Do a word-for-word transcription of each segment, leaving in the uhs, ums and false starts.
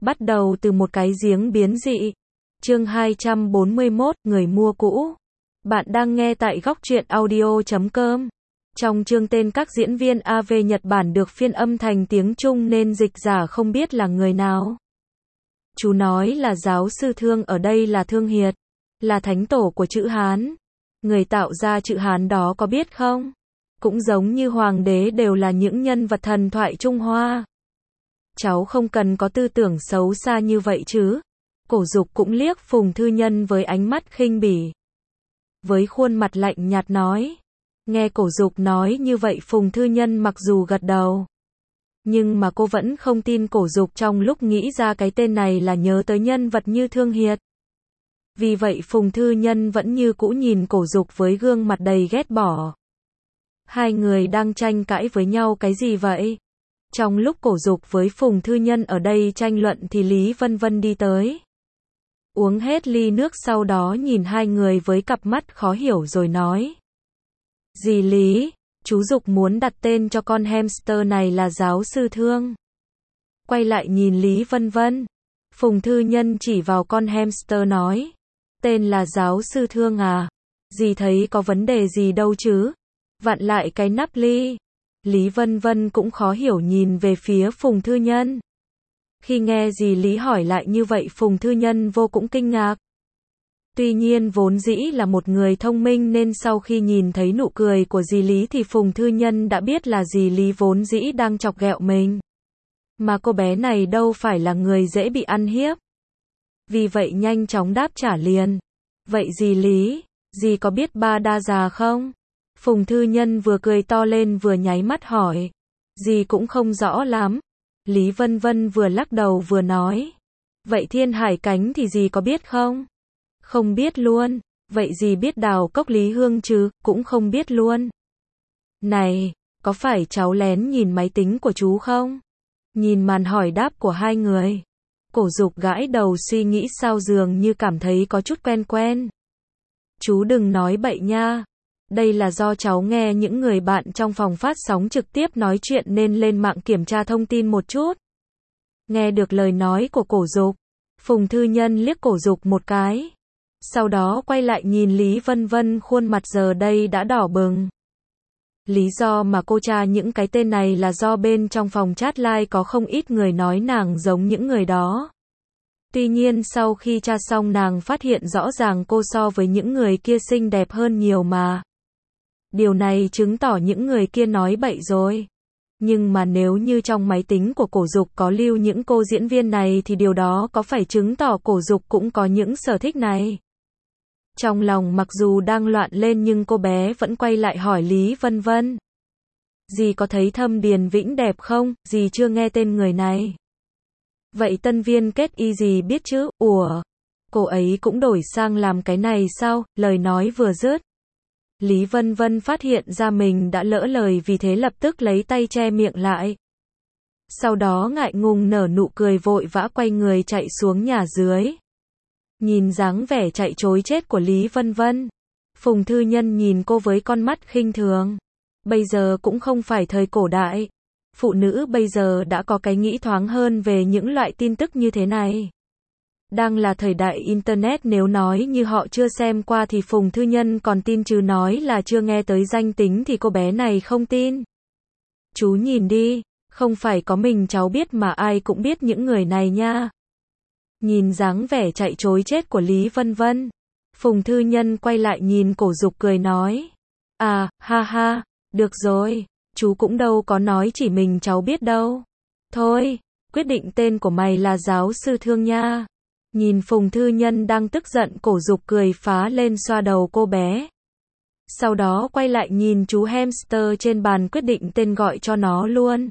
Bắt đầu từ một cái giếng biến dị. Chương hai trăm bốn mươi mốt, người mua cũ. Bạn đang nghe tại góc truyện audio chấm com. Trong chương tên các diễn viên a vê Nhật Bản được phiên âm thành tiếng Trung nên dịch giả không biết là người nào. Chú nói là giáo sư Thương, ở đây là Thương Hiệt, là thánh tổ của chữ Hán. Người tạo ra chữ Hán đó có biết không? Cũng giống như hoàng đế đều là những nhân vật thần thoại Trung Hoa. Cháu không cần có tư tưởng xấu xa như vậy chứ. Cổ Dục cũng liếc Phùng Thư Nhân với ánh mắt khinh bỉ. Với khuôn mặt lạnh nhạt nói. Nghe Cổ Dục nói như vậy Phùng Thư Nhân mặc dù gật đầu. Nhưng mà cô vẫn không tin Cổ Dục trong lúc nghĩ ra cái tên này là nhớ tới nhân vật như Thương Hiệt. Vì vậy Phùng Thư Nhân vẫn như cũ nhìn Cổ Dục với gương mặt đầy ghét bỏ. Hai người đang tranh cãi với nhau cái gì vậy? Trong lúc Cổ Dục với Phùng Thư Nhân ở đây tranh luận thì Lý Vân Vân đi tới. Uống hết ly nước sau đó nhìn hai người với cặp mắt khó hiểu rồi nói. Dì Lý, chú Dục muốn đặt tên cho con hamster này là giáo sư Thương. Quay lại nhìn Lý Vân Vân. Phùng Thư Nhân chỉ vào con hamster nói. Tên là giáo sư Thương à? Dì thấy có vấn đề gì đâu chứ? Vặn lại cái nắp ly. Lý Vân Vân cũng khó hiểu nhìn về phía Phùng Thư Nhân. Khi nghe dì Lý hỏi lại như vậy Phùng Thư Nhân vô cùng kinh ngạc. Tuy nhiên vốn dĩ là một người thông minh nên sau khi nhìn thấy nụ cười của dì Lý thì Phùng Thư Nhân đã biết là dì Lý vốn dĩ đang chọc ghẹo mình. Mà cô bé này đâu phải là người dễ bị ăn hiếp. Vì vậy nhanh chóng đáp trả liền. Vậy dì Lý, dì có biết Ba Đa già không? Phùng Thư Nhân vừa cười to lên vừa nháy mắt hỏi. Dì cũng không rõ lắm. Lý Vân Vân vừa lắc đầu vừa nói. Vậy Thiên Hải Cánh thì dì có biết không? Không biết luôn. Vậy dì biết Đào Cốc Lý Hương chứ? Cũng không biết luôn. Này, có phải cháu lén nhìn máy tính của chú không? Nhìn màn hỏi đáp của hai người. Cổ Dục gãi đầu suy nghĩ sao dường như cảm thấy có chút quen quen. Chú đừng nói bậy nha. Đây là do cháu nghe những người bạn trong phòng phát sóng trực tiếp nói chuyện nên lên mạng kiểm tra thông tin một chút. Nghe được lời nói của Cổ Dục, Phùng Thư Nhân liếc Cổ Dục một cái. Sau đó quay lại nhìn Lý Vân Vân khuôn mặt giờ đây đã đỏ bừng. Lý do mà cô tra những cái tên này là do bên trong phòng chat live có không ít người nói nàng giống những người đó. Tuy nhiên sau khi tra xong nàng phát hiện rõ ràng cô so với những người kia xinh đẹp hơn nhiều mà. Điều này chứng tỏ những người kia nói bậy rồi. Nhưng mà nếu như trong máy tính của Cổ Dục có lưu những cô diễn viên này thì điều đó có phải chứng tỏ Cổ Dục cũng có những sở thích này. Trong lòng mặc dù đang loạn lên nhưng cô bé vẫn quay lại hỏi Lý Vân Vân. Dì có thấy Thâm Điền Vĩnh đẹp không? Dì chưa nghe tên người này. Vậy tân viên kết y dì biết chứ? Ủa? Cô ấy cũng đổi sang làm cái này sao? Lời nói vừa dứt. Lý Vân Vân phát hiện ra mình đã lỡ lời vì thế lập tức lấy tay che miệng lại. Sau đó ngại ngùng nở nụ cười vội vã quay người chạy xuống nhà dưới. Nhìn dáng vẻ chạy trối chết của Lý Vân Vân. Phùng Thư Nhân nhìn cô với con mắt khinh thường. Bây giờ cũng không phải thời cổ đại. Phụ nữ bây giờ đã có cái nghĩ thoáng hơn về những loại tin tức như thế này. Đang là thời đại Internet nếu nói như họ chưa xem qua thì Phùng Thư Nhân còn tin chứ nói là chưa nghe tới danh tính thì cô bé này không tin. Chú nhìn đi, không phải có mình cháu biết mà ai cũng biết những người này nha. Nhìn dáng vẻ chạy trối chết của Lý Vân Vân. Phùng Thư Nhân quay lại nhìn Cổ Dục cười nói. À, ha ha, được rồi, chú cũng đâu có nói chỉ mình cháu biết đâu. Thôi, quyết định tên của mày là giáo sư Thương nha. Nhìn Phùng Thư Nhân đang tức giận Cổ Dục cười phá lên xoa đầu cô bé. Sau đó quay lại nhìn chú hamster trên bàn quyết định tên gọi cho nó luôn.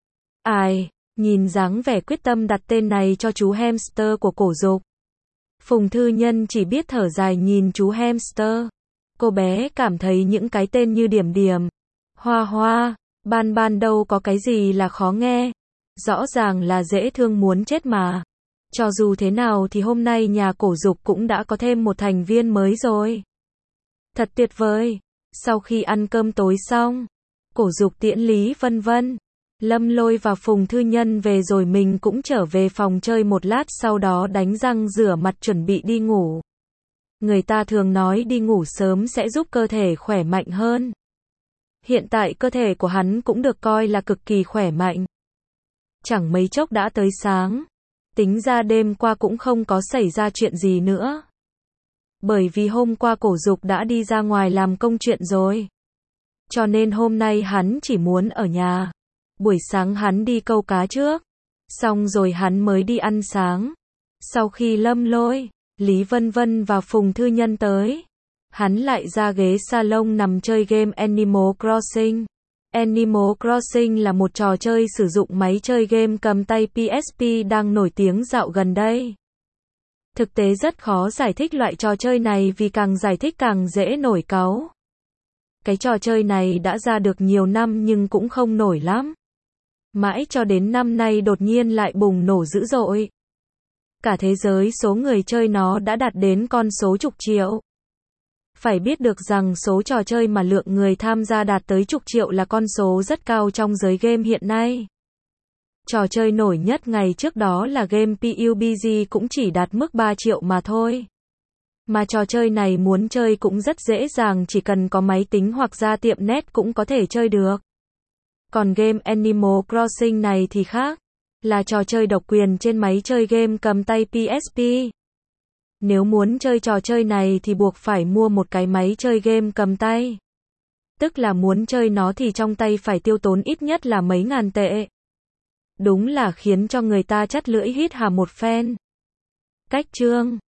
Ai, nhìn dáng vẻ quyết tâm đặt tên này cho chú hamster của Cổ Dục. Phùng Thư Nhân chỉ biết thở dài nhìn chú hamster. Cô bé cảm thấy những cái tên như Điểm Điểm, Hoa Hoa, Ban Ban đâu có cái gì là khó nghe. Rõ ràng là dễ thương muốn chết mà. Cho dù thế nào thì hôm nay nhà Cổ Dục cũng đã có thêm một thành viên mới rồi. Thật tuyệt vời. Sau khi ăn cơm tối xong, Cổ Dục tiễn Lý Vân Vân. Lâm Lôi và Phùng Thư Nhân về rồi mình cũng trở về phòng chơi một lát sau đó đánh răng rửa mặt chuẩn bị đi ngủ. Người ta thường nói đi ngủ sớm sẽ giúp cơ thể khỏe mạnh hơn. Hiện tại cơ thể của hắn cũng được coi là cực kỳ khỏe mạnh. Chẳng mấy chốc đã tới sáng. Tính ra đêm qua cũng không có xảy ra chuyện gì nữa. Bởi vì hôm qua Cổ Dục đã đi ra ngoài làm công chuyện rồi. Cho nên hôm nay hắn chỉ muốn ở nhà. Buổi sáng hắn đi câu cá trước. Xong rồi hắn mới đi ăn sáng. Sau khi Lâm Lôi, Lý Vân Vân và Phùng Thư Nhân tới, hắn lại ra ghế salon nằm chơi game Animal Crossing. Animal Crossing là một trò chơi sử dụng máy chơi game cầm tay pê ét pê đang nổi tiếng dạo gần đây. Thực tế rất khó giải thích loại trò chơi này vì càng giải thích càng dễ nổi cáu. Cái trò chơi này đã ra được nhiều năm nhưng cũng không nổi lắm. Mãi cho đến năm nay đột nhiên lại bùng nổ dữ dội. Cả thế giới số người chơi nó đã đạt đến con số chục triệu. Phải biết được rằng số trò chơi mà lượng người tham gia đạt tới chục triệu là con số rất cao trong giới game hiện nay. Trò chơi nổi nhất ngày trước đó là game pê u bê giê cũng chỉ đạt mức ba triệu mà thôi. Mà trò chơi này muốn chơi cũng rất dễ dàng, chỉ cần có máy tính hoặc ra tiệm net cũng có thể chơi được. Còn game Animal Crossing này thì khác, là trò chơi độc quyền trên máy chơi game cầm tay pê ét pê. Nếu muốn chơi trò chơi này thì buộc phải mua một cái máy chơi game cầm tay. Tức là muốn chơi nó thì trong tay phải tiêu tốn ít nhất là mấy ngàn tệ. Đúng là khiến cho người ta chắt lưỡi hít hà một phen. Cách chương